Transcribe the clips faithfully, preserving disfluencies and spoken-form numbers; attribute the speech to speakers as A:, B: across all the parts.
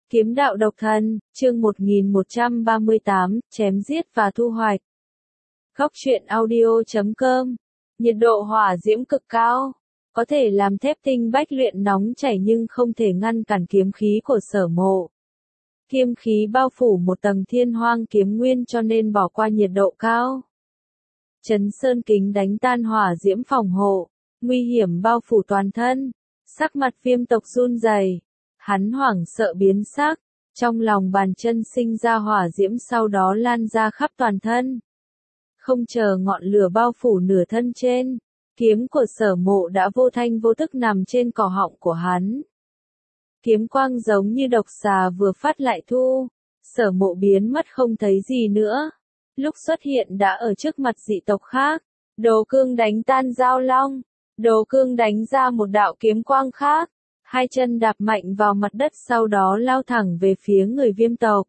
A: Kiếm đạo độc thân, chương một nghìn một trăm ba mươi tám, chém giết và thu hoạch. Góc truyện audio chấm com. Nhiệt độ hỏa diễm cực cao, có thể làm thép tinh bách luyện nóng chảy nhưng không thể ngăn cản kiếm khí của Sở Mộ. Kiếm khí bao phủ một tầng thiên hoang kiếm nguyên cho nên bỏ qua nhiệt độ cao. Chấn sơn kính đánh tan hỏa diễm phòng hộ, nguy hiểm bao phủ toàn thân. Sắc mặt Viêm tộc run rẩy, hắn hoảng sợ biến sắc, trong lòng bàn chân sinh ra hỏa diễm sau đó lan ra khắp toàn thân. Không chờ ngọn lửa bao phủ nửa thân trên, kiếm của Sở Mộ đã vô thanh vô tức nằm trên cỏ họng của hắn. Kiếm quang giống như độc xà vừa phát lại thu, Sở Mộ biến mất không thấy gì nữa. Lúc xuất hiện đã ở trước mặt dị tộc khác, Đồ Cương đánh tan Giao Long, Đồ Cương đánh ra một đạo kiếm quang khác, hai chân đạp mạnh vào mặt đất sau đó lao thẳng về phía người Viêm tộc.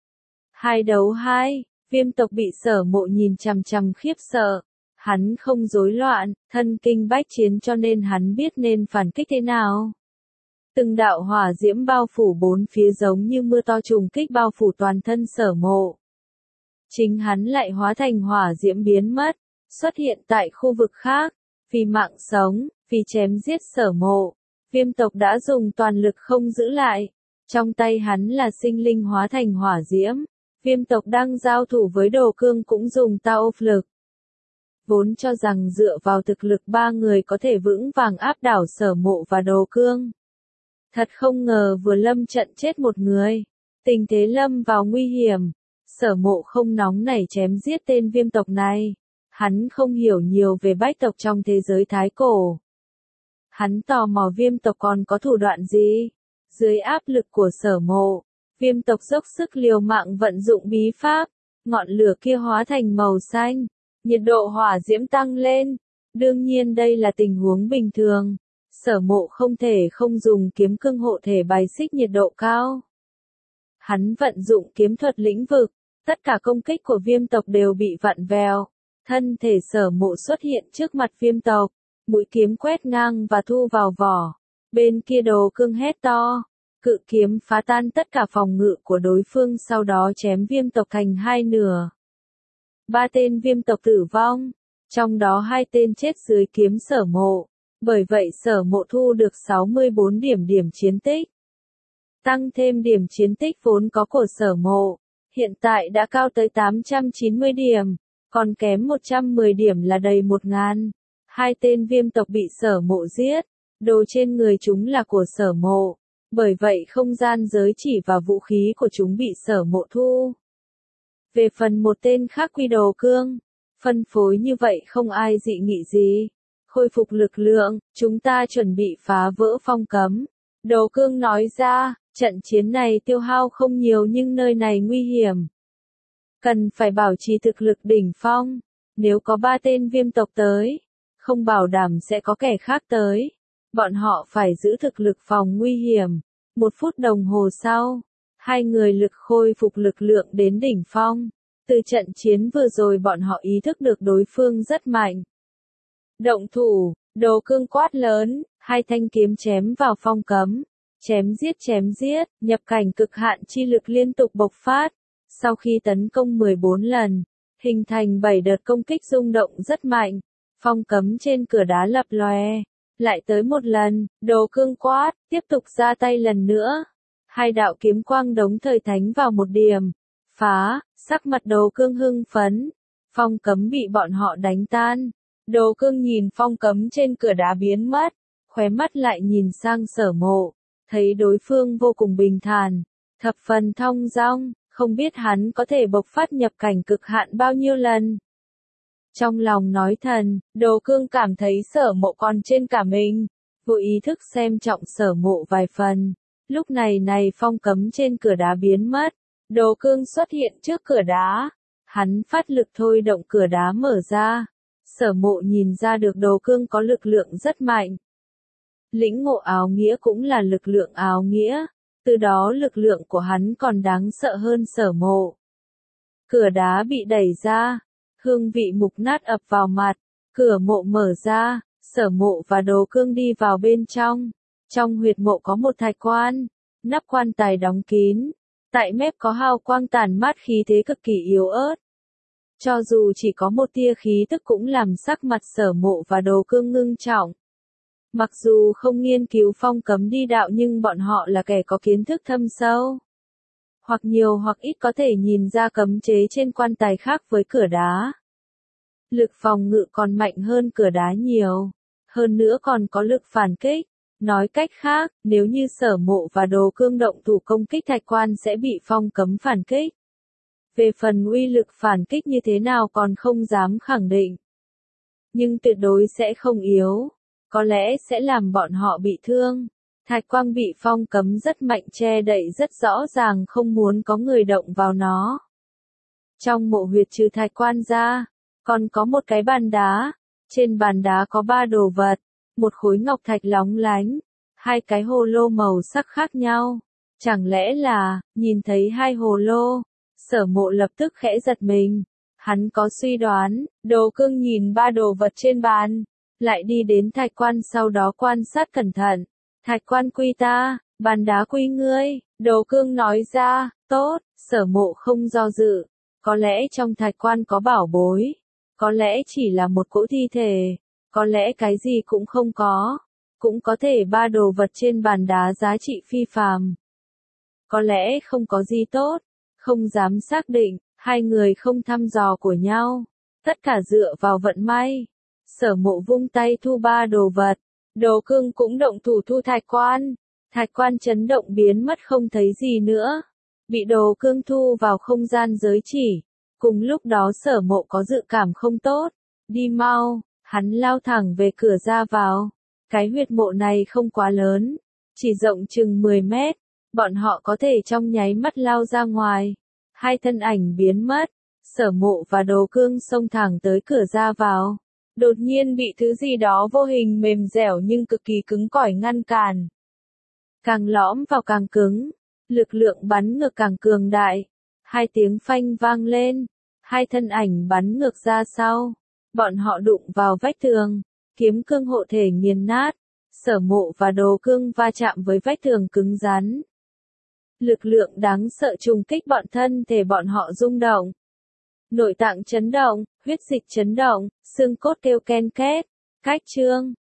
A: Hai đấu hai, Viêm tộc bị Sở Mộ nhìn chằm chằm khiếp sợ, hắn không rối loạn, thân kinh bách chiến cho nên hắn biết nên phản kích thế nào. Từng đạo hỏa diễm bao phủ bốn phía giống như mưa to trùng kích bao phủ toàn thân Sở Mộ. Chính hắn lại hóa thành hỏa diễm biến mất, xuất hiện tại khu vực khác, vì mạng sống, vì chém giết Sở Mộ. Viêm tộc đã dùng toàn lực không giữ lại, trong tay hắn là sinh linh hóa thành hỏa diễm, Viêm tộc đang giao thủ với Đồ Cương cũng dùng tao lực. Vốn cho rằng dựa vào thực lực ba người có thể vững vàng áp đảo Sở Mộ và Đồ Cương. Thật không ngờ vừa lâm trận chết một người, tình thế lâm vào nguy hiểm, Sở Mộ không nóng nảy chém giết tên Viêm tộc này, hắn không hiểu nhiều về bách tộc trong thế giới Thái Cổ. Hắn tò mò Viêm tộc còn có thủ đoạn gì? Dưới áp lực của Sở Mộ, Viêm tộc dốc sức liều mạng vận dụng bí pháp, ngọn lửa kia hóa thành màu xanh, nhiệt độ hỏa diễm tăng lên. Đương nhiên đây là tình huống bình thường, Sở Mộ không thể không dùng kiếm cương hộ thể bài xích nhiệt độ cao. Hắn vận dụng kiếm thuật lĩnh vực, tất cả công kích của Viêm tộc đều bị vặn vẹo, thân thể Sở Mộ xuất hiện trước mặt Viêm tộc. Mũi kiếm quét ngang và thu vào vỏ. Bên kia Đồ Cương hét to. Cự kiếm phá tan tất cả phòng ngự của đối phương sau đó chém Viêm tộc thành hai nửa. Ba tên Viêm tộc tử vong. Trong đó hai tên chết dưới kiếm Sở Mộ. Bởi vậy Sở Mộ thu được sáu mươi bốn điểm điểm chiến tích. Tăng thêm điểm chiến tích vốn có của Sở Mộ. Hiện tại đã cao tới tám trăm chín mươi điểm. Còn kém một trăm mười điểm là đầy một ngàn. Hai tên Viêm tộc bị Sở Mộ giết, đồ trên người chúng là của Sở Mộ, bởi vậy không gian giới chỉ và vũ khí của chúng bị Sở Mộ thu. Về phần một tên khác Quy Đồ Cương, phân phối như vậy không ai dị nghị gì. Khôi phục lực lượng, chúng ta chuẩn bị phá vỡ phong cấm. Đồ Cương nói ra, trận chiến này tiêu hao không nhiều nhưng nơi này nguy hiểm. Cần phải bảo trì thực lực đỉnh phong, nếu có ba tên Viêm tộc tới. Không bảo đảm sẽ có kẻ khác tới. Bọn họ phải giữ thực lực phòng nguy hiểm. Một phút đồng hồ sau, hai người lực khôi phục lực lượng đến đỉnh phong. Từ trận chiến vừa rồi bọn họ ý thức được đối phương rất mạnh. Động thủ, Đồ Cương quát lớn, hai thanh kiếm chém vào phong cấm. Chém giết chém giết, nhập cảnh cực hạn chi lực liên tục bộc phát. Sau khi tấn công mười bốn lần, hình thành bảy đợt công kích rung động rất mạnh. Phong cấm trên cửa đá lập lòe, lại tới một lần, Đồ Cương quát, tiếp tục ra tay lần nữa. Hai đạo kiếm quang đống thời thánh vào một điểm, phá, sắc mặt Đồ Cương hưng phấn, phong cấm bị bọn họ đánh tan. Đồ Cương nhìn phong cấm trên cửa đá biến mất, khóe mắt lại nhìn sang Sở Mộ, thấy đối phương vô cùng bình thản, thập phần thong dong, không biết hắn có thể bộc phát nhập cảnh cực hạn bao nhiêu lần. Trong lòng nói thần, Đồ Cương cảm thấy Sở Mộ còn trên cả mình, vô ý thức xem trọng Sở Mộ vài phần. Lúc này này phong cấm trên cửa đá biến mất, Đồ Cương xuất hiện trước cửa đá, hắn phát lực thôi động cửa đá mở ra. Sở Mộ nhìn ra được Đồ Cương có lực lượng rất mạnh. Lĩnh ngộ áo nghĩa cũng là lực lượng áo nghĩa, từ đó lực lượng của hắn còn đáng sợ hơn Sở Mộ. Cửa đá bị đẩy ra. Hương vị mục nát ập vào mặt, cửa mộ mở ra, Sở Mộ và Đồ Cương đi vào bên trong. Trong huyệt mộ có một thạch quan, Nắp quan tài đóng kín. Tại mép có hào quang tản mát khí thế cực kỳ yếu ớt. Cho dù chỉ có một tia khí tức cũng làm sắc mặt Sở Mộ và Đồ Cương ngưng trọng. Mặc dù không nghiên cứu phong cấm đi đạo nhưng bọn họ là kẻ có kiến thức thâm sâu. Hoặc nhiều hoặc ít có thể nhìn ra cấm chế trên quan tài khác với cửa đá. Lực phòng ngự còn mạnh hơn cửa đá nhiều. Hơn nữa còn có lực phản kích. Nói cách khác, nếu như Sở Mộ và Đồ Cương động thủ công kích thạch quan sẽ bị phong cấm phản kích. Về phần uy lực phản kích như thế nào còn không dám khẳng định. Nhưng tuyệt đối sẽ không yếu. Có lẽ sẽ làm bọn họ bị thương. Thạch quang bị phong cấm rất mạnh che đậy rất rõ ràng không muốn có người động vào nó. Trong mộ huyệt trừ thạch quan ra, còn có một cái bàn đá. Trên bàn đá có ba đồ vật. Một khối ngọc thạch lóng lánh. Hai cái hồ lô màu sắc khác nhau. Chẳng lẽ là, nhìn thấy hai hồ lô. Sở Mộ lập tức khẽ giật mình. Hắn có suy đoán, Đồ Cương nhìn ba đồ vật trên bàn. Lại đi đến thạch quan sau đó quan sát cẩn thận. Thạch quan quy ta, bàn đá quy ngươi, Đồ Cương nói ra, tốt, Sở Mộ không do dự. Có lẽ trong thạch quan có bảo bối. Có lẽ chỉ là một cỗ thi thể. Có lẽ cái gì cũng không có. Cũng có thể ba đồ vật trên bàn đá giá trị phi phàm. Có lẽ không có gì tốt. Không dám xác định, hai người không thăm dò của nhau. Tất cả dựa vào vận may. Sở Mộ vung tay thu ba đồ vật. Đồ Cương cũng động thủ thu thạch quan. Thạch quan chấn động biến mất không thấy gì nữa. Bị Đồ Cương thu vào không gian giới chỉ. Cùng lúc đó Sở Mộ có dự cảm không tốt. Đi mau, hắn lao thẳng về cửa ra vào. Cái huyệt mộ này không quá lớn. Chỉ rộng chừng mười mét. Bọn họ có thể trong nháy mắt lao ra ngoài. Hai thân ảnh biến mất. Sở Mộ và Đồ Cương xông thẳng tới cửa ra vào. Đột nhiên bị thứ gì đó vô hình mềm dẻo nhưng cực kỳ cứng cỏi ngăn cản. Càng lõm vào càng cứng. Lực lượng bắn ngược càng cường đại. Hai tiếng phanh vang lên. Hai thân ảnh bắn ngược ra sau. Bọn họ đụng vào vách tường. Kiếm cương hộ thể nghiền nát. Sở Mộ và Đồ Cương va chạm với vách tường cứng rắn. Lực lượng đáng sợ trùng kích bọn thân thể bọn họ rung động. Nội tạng chấn động, huyết dịch chấn động, xương cốt kêu ken két. Cách chương